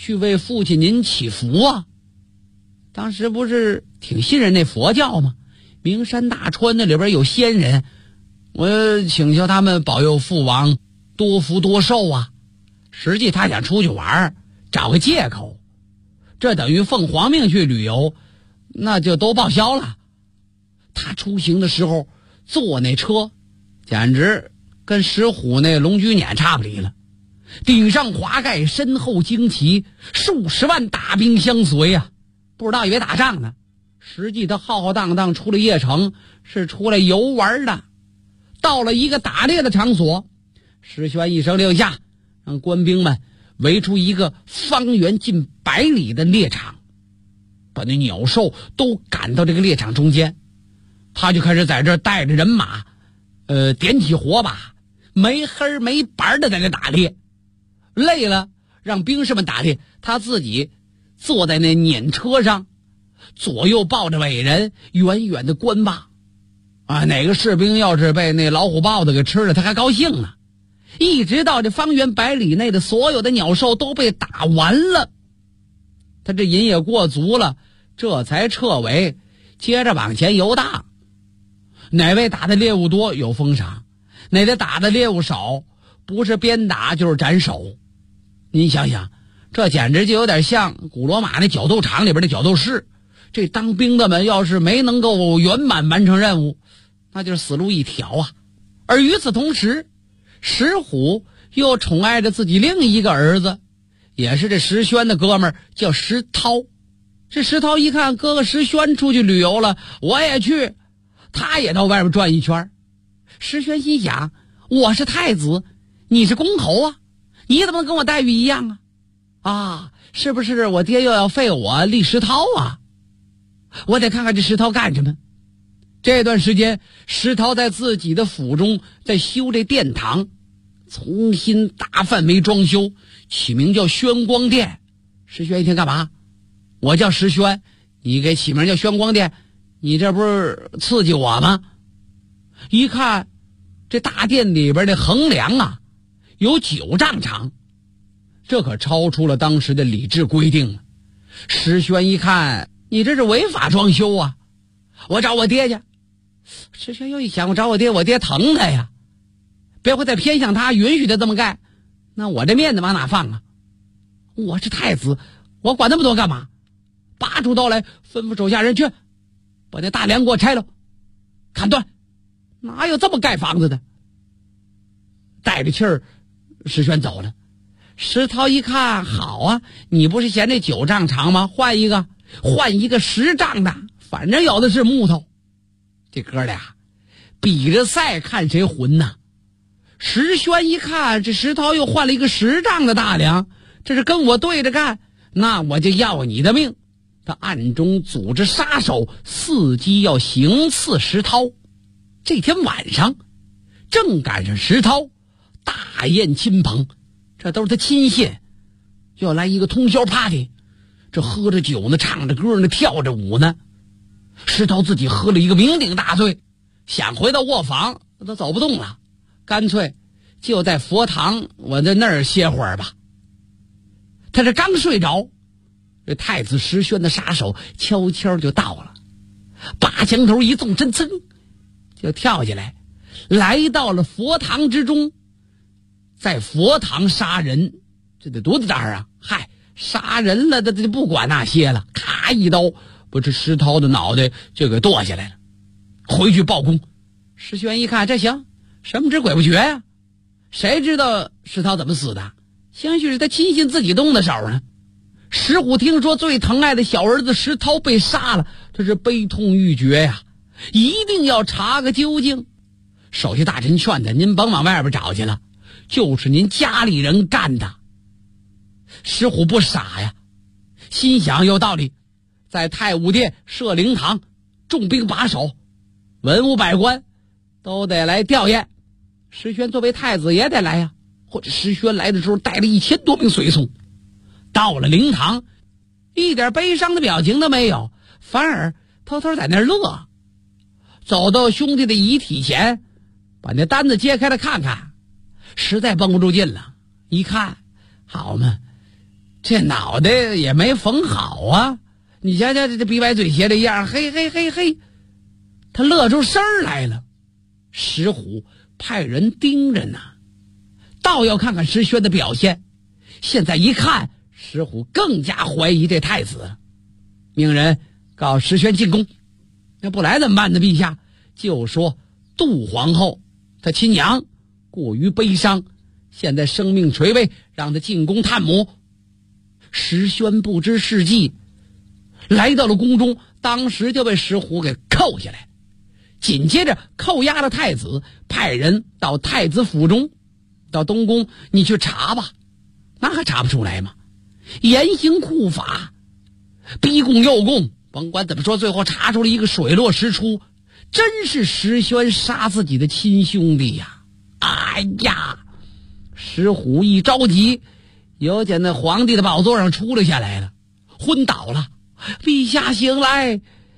去为父亲您祈福啊。当时不是挺信任那佛教吗？名山大川那里边有仙人，我请求他们保佑父王多福多寿啊。实际他想出去玩，找个借口，这等于奉皇命去旅游，那就都报销了。他出行的时候坐那车简直跟石虎那龙驹辇差不离了，顶上华盖，身后旌旗，数十万大兵相随啊！不知道以为打仗呢，实际他浩浩荡荡出了邺城，是出来游玩的。到了一个打猎的场所，石宣一声令下，让官兵们围出一个方圆近100里的猎场，把那鸟兽都赶到这个猎场中间。他就开始在这带着人马，点起火把，没黑没白的在这打猎。累了让兵士们打猎，他自己坐在那辇车上，左右抱着伟人，远远的观望。啊，哪个士兵要是被那老虎豹子给吃了，他还高兴呢。一直到这方圆100里内的所有的鸟兽都被打完了，他这瘾也过足了，这才撤围，接着往前游荡。哪位打的猎物多有封赏，哪位打的猎物少，不是鞭打就是斩首。您想想，这简直就有点像古罗马那角斗场里边的角斗士。这当兵的们要是没能够圆满完成任务，那就是死路一条啊。而与此同时，石虎又宠爱着自己另一个儿子，也是这石宣的哥们儿，叫石涛。这石涛一看哥哥石宣出去旅游了，我也去，他也到外面转一圈。石宣心想，我是太子，你是公侯啊，你怎么能跟我待遇一样啊？啊，是不是我爹又要废我立石涛啊？我得看看这石涛干什么。这段时间石涛在自己的府中在修这殿堂，重新大范围装修，起名叫宣光殿。石宣一听干嘛？我叫石宣，你给起名叫宣光殿，你这不是刺激我吗？一看这大殿里边的横梁啊有9丈长，这可超出了当时的礼制规定了。石宣一看，你这是违法装修啊，我找我爹去。石宣又一想，我找我爹，我爹疼他呀，别会再偏向他，允许他这么干，那我这面子往哪放啊？我是太子，我管那么多干嘛？拔出刀来，吩咐手下人去把那大梁给我拆了，砍断，哪有这么盖房子的？带着气儿，石宣走了。石涛一看，好啊，你不是嫌这9丈长吗？换一个10丈的，反正有的是木头。这哥俩比着赛看谁混呐。石宣一看这石涛又换了一个10丈的大梁，这是跟我对着干，那我就要你的命。他暗中组织杀手伺机要行刺石涛。这天晚上正赶上石涛大宴亲朋，这都是他亲信，就要来一个通宵 party， 这喝着酒呢，唱着歌呢，跳着舞呢。石涛自己喝了一个酩酊大醉，想回到卧房都走不动了，干脆就在佛堂我在那儿歇会儿吧。他这刚睡着，这太子石宣的杀手悄悄就到了，把枪头一纵身，噌就跳起来，来到了佛堂之中。在佛堂杀人，这得多大胆啊！嗨，杀人了，这不管那些了，咔一刀，把这石涛的脑袋就给剁下来了。回去报功。石宣一看，这行，神不知鬼不觉呀，谁知道石涛怎么死的？兴许是他亲信自己动的手呢。石虎听说最疼爱的小儿子石涛被杀了，这是悲痛欲绝呀，一定要查个究竟。手下大臣劝他，您甭往外边找去了，就是您家里人干的。石虎不傻呀，心想有道理，在太武殿设灵堂，重兵把守，文武百官都得来吊唁。石宣作为太子也得来呀，或者石宣来的时候带了1000多名随从。到了灵堂，一点悲伤的表情都没有，反而偷偷在那儿乐。走到兄弟的遗体前，把那单子揭开了看看，实在绷不住劲了。一看，好嘛， 这脑袋也没缝好啊！你瞧瞧这鼻歪嘴斜的样，嘿嘿嘿嘿，他乐出声来了。石虎派人盯着呢，倒要看看石宣的表现。现在一看，石虎更加怀疑这太子，命人告石宣进宫。那不来怎么办呢？陛下就说杜皇后她亲娘过于悲伤，现在生命垂危，让她进宫探母。石宣不知是计，来到了宫中，当时就被石虎给扣下来，紧接着扣押了太子，派人到太子府中，到东宫你去查吧，那还查不出来吗？严刑酷法，逼供诱供，甭管怎么说，最后查出了一个水落石出，真是石宣杀自己的亲兄弟呀！哎呀，石虎一着急，有见那皇帝的宝座上出了下来了，昏倒了。陛下醒来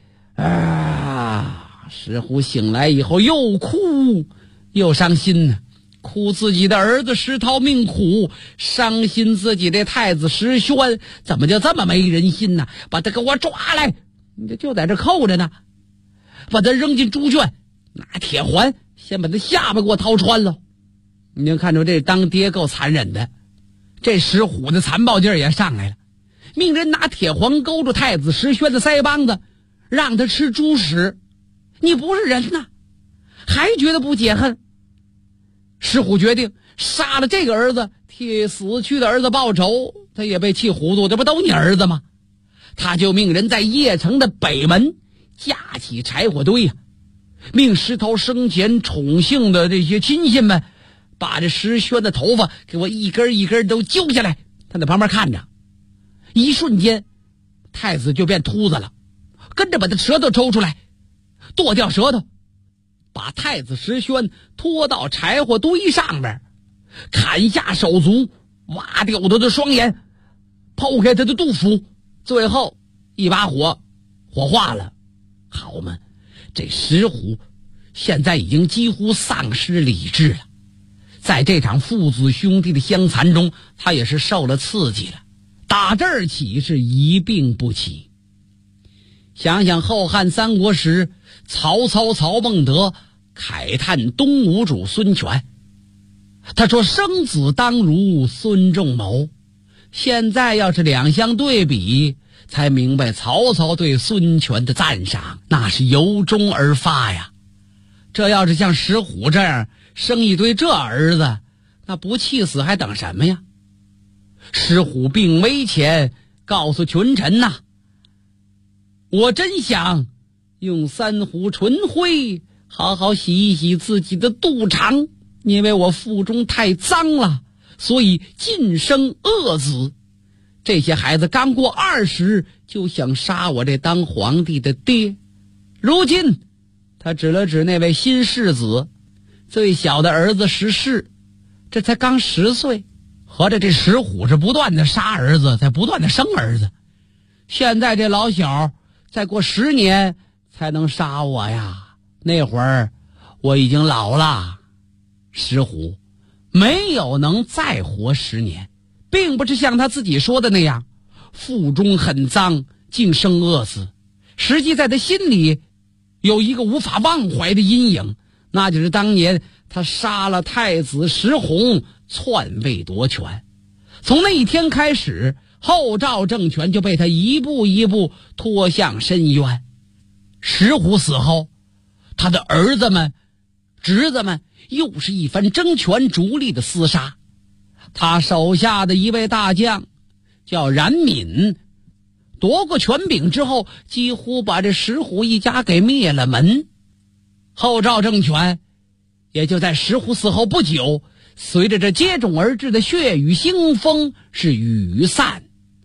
啊！石虎醒来以后又哭又伤心呢，哭自己的儿子石涛命苦，伤心自己的太子石宣怎么就这么没人心呢？把他给我抓来，你就在这扣着呢，把他扔进猪圈，拿铁环先把他下巴给我掏穿了。你就看出这当爹够残忍的，这石虎的残暴劲儿也上来了，命人拿铁环勾住太子石宣的腮帮子，让他吃猪屎。你不是人呐，还觉得不解恨？石虎决定杀了这个儿子，替死去的儿子报仇。他也被气糊涂，这不都你儿子吗？他就命人在邺城的北门架起柴火堆呀，命石头生前宠幸的这些亲信们把这石宣的头发给我一根一根都揪下来。他在旁边看着，一瞬间太子就变秃子了，跟着把他舌头抽出来，剁掉舌头，把太子石宣拖到柴火堆上边，砍下手足，挖掉他的双眼，剖开他的肚腹，最后一把火化了。好嘛，这石虎现在已经几乎丧失理智了，在这场父子兄弟的相残中，他也是受了刺激了，打这儿起是一病不起。想想后汉三国时，曹操曹孟德慨叹东吴主孙权，他说生子当如孙仲谋。现在要是两相对比，才明白曹操对孙权的赞赏那是由衷而发呀。这要是像石虎这样生一堆这儿子，那不气死还等什么呀？石虎病危前告诉群臣呐，我真想用3壶纯灰好好洗一洗自己的肚肠，因为我腹中太脏了，所以尽生恶子。这些孩子刚过20就想杀我这当皇帝的爹。如今他指了指那位新世子，最小的儿子石氏，这才刚10岁。合着这石虎是不断的杀儿子，在不断的生儿子。现在这老小再过10年才能杀我呀，那会儿我已经老了。石虎没有能再活10年，并不是像他自己说的那样腹中很脏竟生恶死，实际在他心里有一个无法忘怀的阴影，那就是当年他杀了太子石弘，篡位夺权。从那一天开始，后赵政权就被他一步一步拖向深渊。石虎死后，他的儿子们侄子们又是一番争权逐利的厮杀。他手下的一位大将叫冉闵，夺过权柄之后，几乎把这石虎一家给灭了门。后赵政权也就在石虎死后不久，随着这接踵而至的血雨腥风，是雨散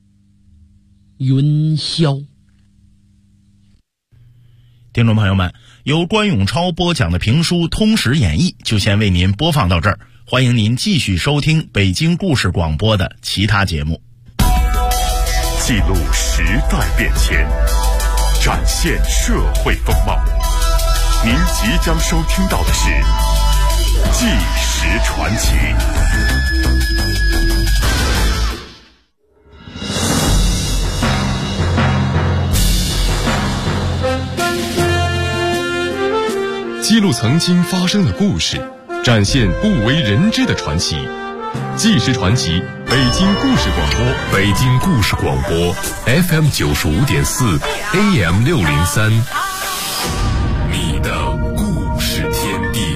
云消。 听众朋友们，由关永超播讲的评书《通史演义》就先为您播放到这儿，欢迎您继续收听北京故事广播的其他节目。 记录时代变迁，展现社会风貌。您即将收听到的是《纪实传奇》。 记录曾经发生的故事，展现不为人知的传奇。纪实传奇，北京故事广播， 北京故事广播 FM 95.4 AM 603，你的故事天地。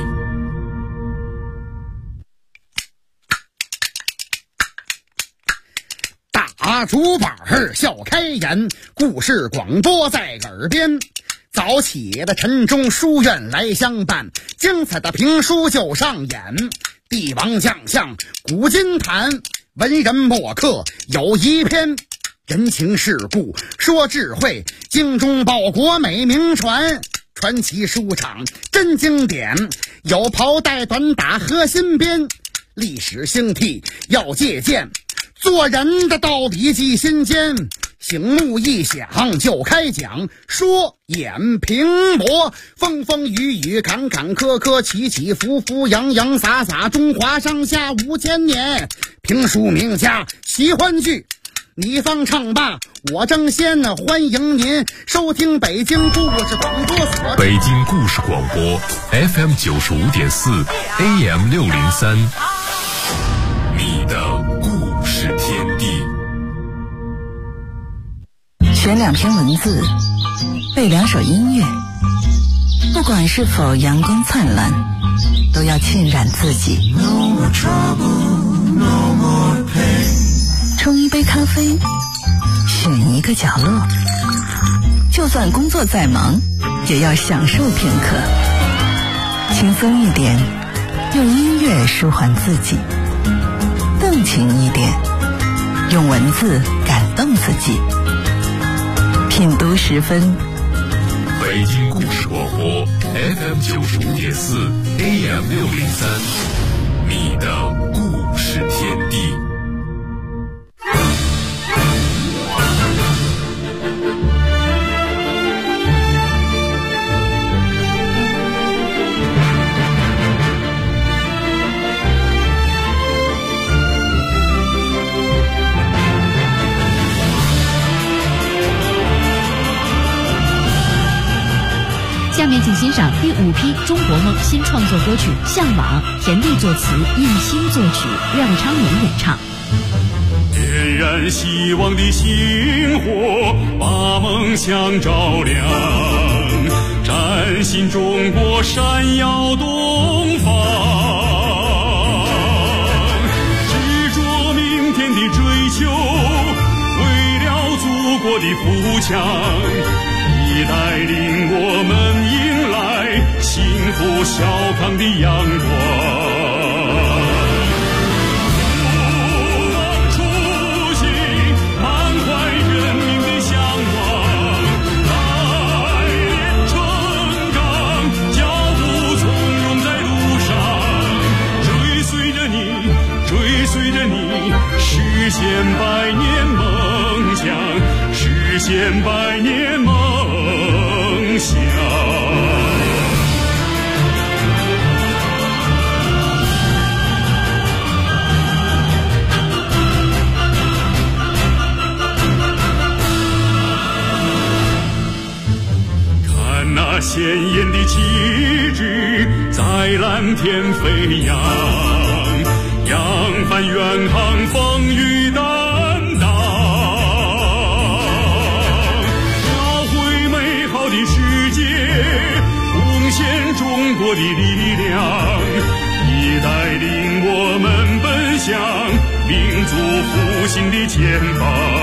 大竹板笑开颜，故事广播在耳边。早起的晨钟书院来相伴，精彩的评书就上演。帝王将相古今谈，文人墨客有一篇。人情世故说智慧，精忠报国美名传。传奇书场真经典，有袍带短打和新编。历史兴替要借鉴，做人的道理记心间。醒目一响就开讲，说演评驳，风风雨雨坎坎坷坷，起起伏伏洋洋洒洒，中华上下5000年。评书名家喜欢剧，你方唱罢我争先，欢迎您收听北京故事广播所。 北京故事广播 FM 95.4 AM 603，你的故事天地。 选2篇文字，背2首音乐，不管是否阳光灿烂，都要浸染自己。冲一杯咖啡，选一个角落，就算工作再忙，也要享受片刻。轻松一点，用音乐舒缓自己；动情一点，用文字感动自己。品读10分， 北京故事广播 FM 95.4 AM 603，你的故事天地。 下面请欣赏第5批中国梦新创作歌曲《向往》，田地作词，应新作曲，廖昌永演唱。 点燃希望的星火，把梦想照亮，崭新中国闪耀东方，执着明天的追求，为了祖国的富强，你带领我们迎来幸福小康的阳光。不忘初心，满怀人民的向往，来年成钢，脚步从容在路上，追随着你，追随着你，实现百年梦想，实现百年梦想。看那鲜艳的旗帜在蓝天飞扬，扬帆远航，风雨担当，描绘美好的世界，贡献中国的力量，你带领我们奔向民族复兴的前方。